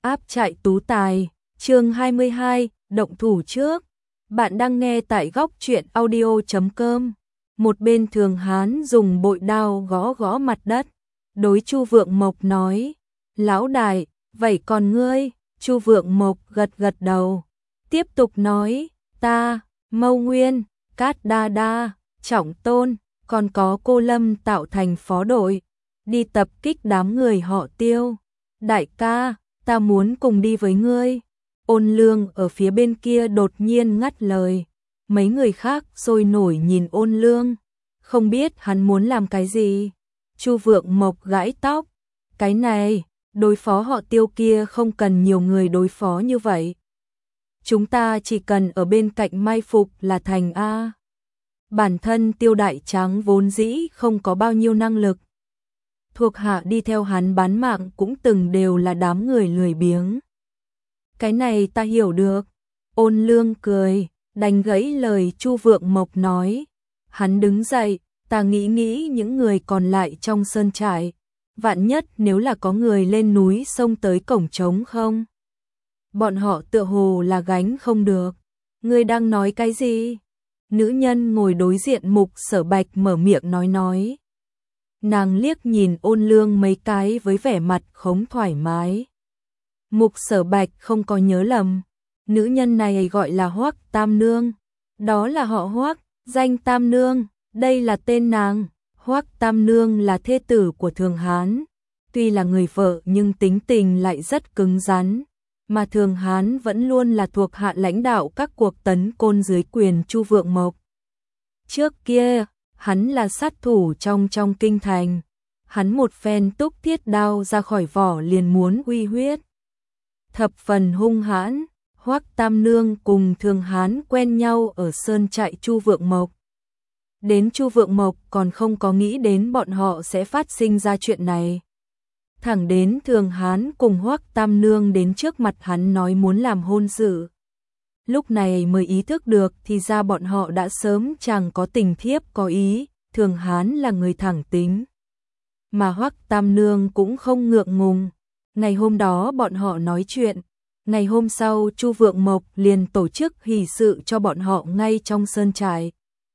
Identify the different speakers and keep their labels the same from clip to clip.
Speaker 1: Áp trại tú tài, chương 22, động thủ trước. Bạn đang nghe tại góc truyện audio.com. Một bên Thường Hán dùng bội đao gõ gõ mặt đất, đối Chu Vượng Mộc nói: "Lão đại, vậy còn ngươi?" Chu Vượng Mộc gật gật đầu, tiếp tục nói: "Ta, Mâu Nguyên, Cát Đa Đa, Trọng Tôn, còn có cô Lâm tạo thành phó đội, đi tập kích đám người họ Tiêu. Đại ca, ta muốn cùng đi với ngươi." Ôn Lương ở phía bên kia đột nhiên ngắt lời. Mấy người khác sôi nổi nhìn Ôn Lương, không biết hắn muốn làm cái gì. Chu Vượng Mộc gãi tóc: "Cái này, đối phó họ Tiêu kia không cần nhiều người đối phó như vậy. Chúng ta chỉ cần ở bên cạnh mai phục là thành a." Bản thân Tiêu Đại Tráng vốn dĩ không có bao nhiêu năng lực. Thuộc hạ đi theo hắn bán mạng cũng từng đều là đám người lười biếng. "Cái này ta hiểu được." Ôn Lương cười, đánh gãy lời Chu Vượng Mộc nói. Hắn đứng dậy: "Ta nghĩ những người còn lại trong sơn trại, vạn nhất nếu là có người lên núi xông tới cổng trống không? Bọn họ tựa hồ là gánh không được." "Ngươi đang nói cái gì?" Nữ nhân ngồi đối diện Mục Sở Bạch mở miệng nói. Nàng liếc nhìn Ôn Lương mấy cái với vẻ mặt không thoải mái. Mục Sở Bạch không có nhớ lầm, nữ nhân này gọi là Hoắc Tam Nương. Đó là họ Hoắc, danh Tam Nương, đây là tên nàng. Hoắc Tam Nương là thê tử của Thường Hán, tuy là người vợ nhưng tính tình lại rất cứng rắn, mà Thường Hán vẫn luôn là thuộc hạ lãnh đạo các cuộc tấn công dưới quyền Chu Vượng Mộc. Trước kia, hắn là sát thủ trong kinh thành, hắn một phen túc thiết đao ra khỏi vỏ liền muốn uy huyết. Thập phần hung hãn. Hoắc Tam Nương cùng Thường Hán quen nhau ở sơn trại Chu Vượng Mộc. Đến Chu Vượng Mộc còn không có nghĩ đến bọn họ sẽ phát sinh ra chuyện này. Thẳng đến Thường Hán cùng Hoắc Tam Nương đến trước mặt hắn nói muốn làm hôn sự. Lúc này mới ý thức được thì ra bọn họ đã sớm chẳng có tình thiếp có ý. Thường Hán là người thẳng tính, mà Hoắc Tam Nương cũng không ngượng ngùng. Ngày hôm đó bọn họ nói chuyện, ngày hôm sau Chu Vượng Mộc liền tổ chức hỷ sự cho bọn họ ngay trong sơn trại.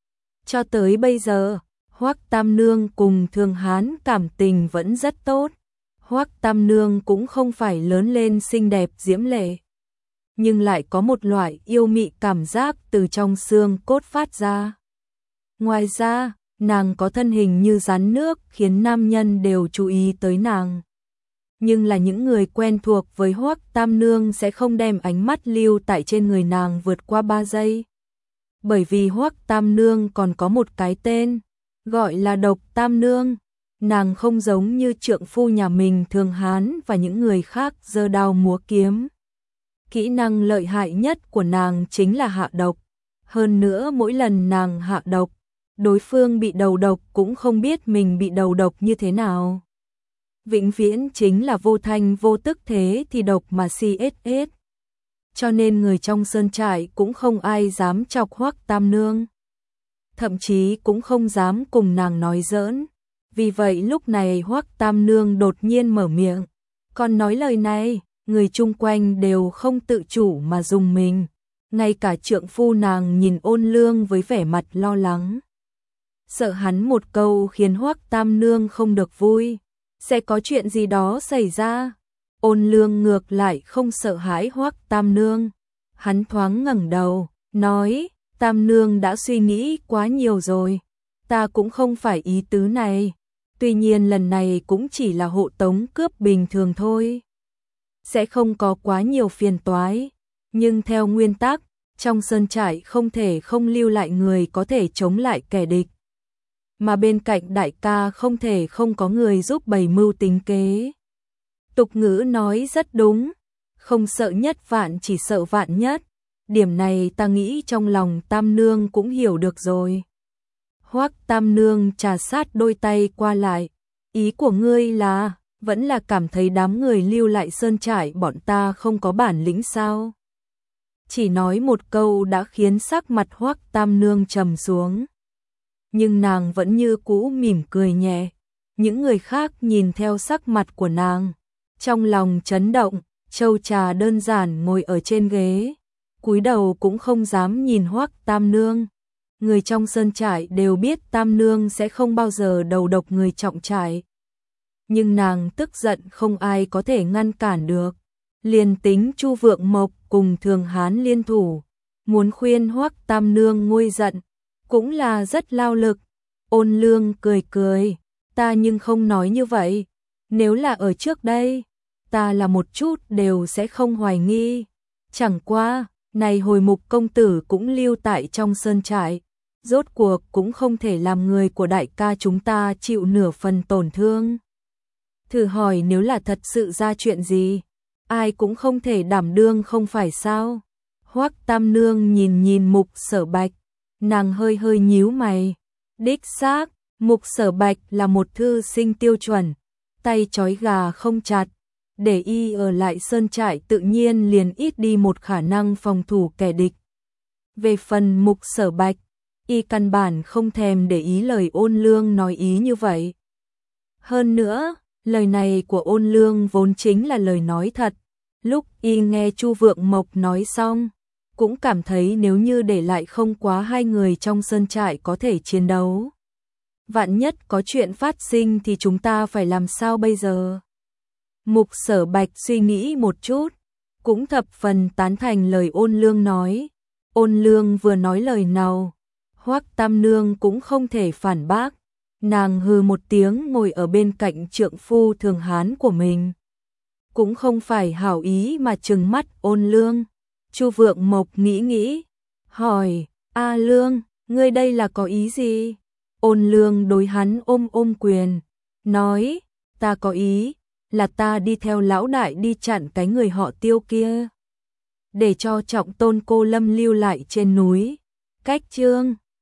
Speaker 1: Cho tới bây giờ, Hoắc Tam Nương cùng Thường Hán cảm tình vẫn rất tốt. Hoắc Tam Nương cũng không phải lớn lên xinh đẹp diễm lệ, nhưng lại có một loại yêu mị cảm giác từ trong xương cốt phát ra. Ngoài ra, nàng có thân hình như rắn nước khiến nam nhân đều chú ý tới nàng. Nhưng là những người quen thuộc với Hoắc Tam Nương sẽ không đem ánh mắt lưu tại trên người nàng vượt qua 3 giây. Bởi vì Hoắc Tam Nương còn có một cái tên, gọi là Độc Tam Nương. Nàng không giống như trượng phu nhà mình Thường Hán và những người khác giơ đao múa kiếm. Kỹ năng lợi hại nhất của nàng chính là hạ độc. Hơn nữa mỗi lần nàng hạ độc, đối phương bị đầu độc cũng không biết mình bị đầu độc như thế nào. Vĩnh viễn chính là vô thanh vô tức thế thì độc mà CSS. Cho nên người trong sơn trại cũng không ai dám chọc Hoắc Tam Nương. Thậm chí cũng không dám cùng nàng nói giỡn. Vì vậy lúc này Hoắc Tam Nương đột nhiên mở miệng. Còn nói lời này, người chung quanh đều không tự chủ mà dùng mình. Ngay cả trượng phu nàng nhìn Ôn Lương với vẻ mặt lo lắng. Sợ hắn một câu khiến Hoắc Tam Nương không được vui. Sẽ có chuyện gì đó xảy ra. Ôn Lương ngược lại không sợ hãi Hoắc Tam Nương. Hắn thoáng ngẩng đầu, nói: "Tam Nương đã suy nghĩ quá nhiều rồi. Ta cũng không phải ý tứ này. Tuy nhiên lần này cũng chỉ là hộ tống cướp bình thường thôi. Sẽ không có quá nhiều phiền toái. Nhưng theo nguyên tắc, trong sơn trại không thể không lưu lại người có thể chống lại kẻ địch. Mà bên cạnh đại ca không thể không có người giúp bày mưu tính kế. Tục ngữ nói rất đúng, không sợ nhất vạn chỉ sợ vạn nhất. Điểm này ta nghĩ trong lòng Tam Nương cũng hiểu được rồi." Hoắc Tam Nương trà sát đôi tay qua lại. "Ý của ngươi là, vẫn là cảm thấy đám người lưu lại sơn trại bọn ta không có bản lĩnh sao?" Chỉ nói một câu đã khiến sắc mặt Hoắc Tam Nương trầm xuống. Nhưng nàng vẫn như cũ mỉm cười nhẹ. Những người khác nhìn theo sắc mặt của nàng, trong lòng chấn động, Châu Trà đơn giản ngồi ở trên ghế, cúi đầu cũng không dám nhìn Hoắc Tam Nương. Người trong sơn trại đều biết Tam Nương sẽ không bao giờ đầu độc người trọng trại. Nhưng nàng tức giận không ai có thể ngăn cản được. Liền tính Chu Vượng Mộc cùng Thường Hán liên thủ, muốn khuyên Hoắc Tam Nương nguôi giận, cũng là rất lao lực. Ôn Lương cười cười, ta nhưng không nói như vậy. Nếu là ở trước đây, ta là một chút đều sẽ không hoài nghi. Chẳng qua, này hồi Mục công tử cũng lưu tại trong sơn trại, rốt cuộc cũng không thể làm người của đại ca chúng ta chịu nửa phần tổn thương. Thử hỏi nếu là thật sự ra chuyện gì, ai cũng không thể đảm đương không phải sao? Hoắc Tam Nương nhìn nhìn Mục Sở Bạch, nàng hơi hơi nhíu mày. Đích xác, Mục Sở Bạch là một thư sinh tiêu chuẩn, tay trói gà không chặt, để y ở lại sơn trại tự nhiên liền ít đi một khả năng phòng thủ kẻ địch. Về phần Mục Sở Bạch, y căn bản không thèm để ý lời Ôn Lương nói ý như vậy. Hơn nữa, lời này của Ôn Lương vốn chính là lời nói thật. Lúc y nghe Chu Vượng Mộc nói xong, cũng cảm thấy nếu như để lại không quá hai người trong sơn trại có thể chiến đấu. Vạn nhất có chuyện phát sinh thì chúng ta phải làm sao bây giờ? Mục Sở Bạch suy nghĩ một chút, cũng thập phần tán thành lời Ôn Lương nói. Ôn Lương vừa nói lời nào, Hoắc Tam Nương cũng không thể phản bác. Nàng hừ một tiếng ngồi ở bên cạnh trượng phu Thường Hán của mình. Cũng không phải hảo ý mà trừng mắt Ôn Lương. Chu Vượng Mộc nghĩ nghĩ, hỏi, A Lương, ngươi đây là có ý gì? Ôn Lương đối hắn ôm quyền, nói, ta có ý, là ta đi theo lão đại đi chặn cái người họ Tiêu kia. Để cho trọng tôn cô Lâm lưu lại trên núi. Cách chương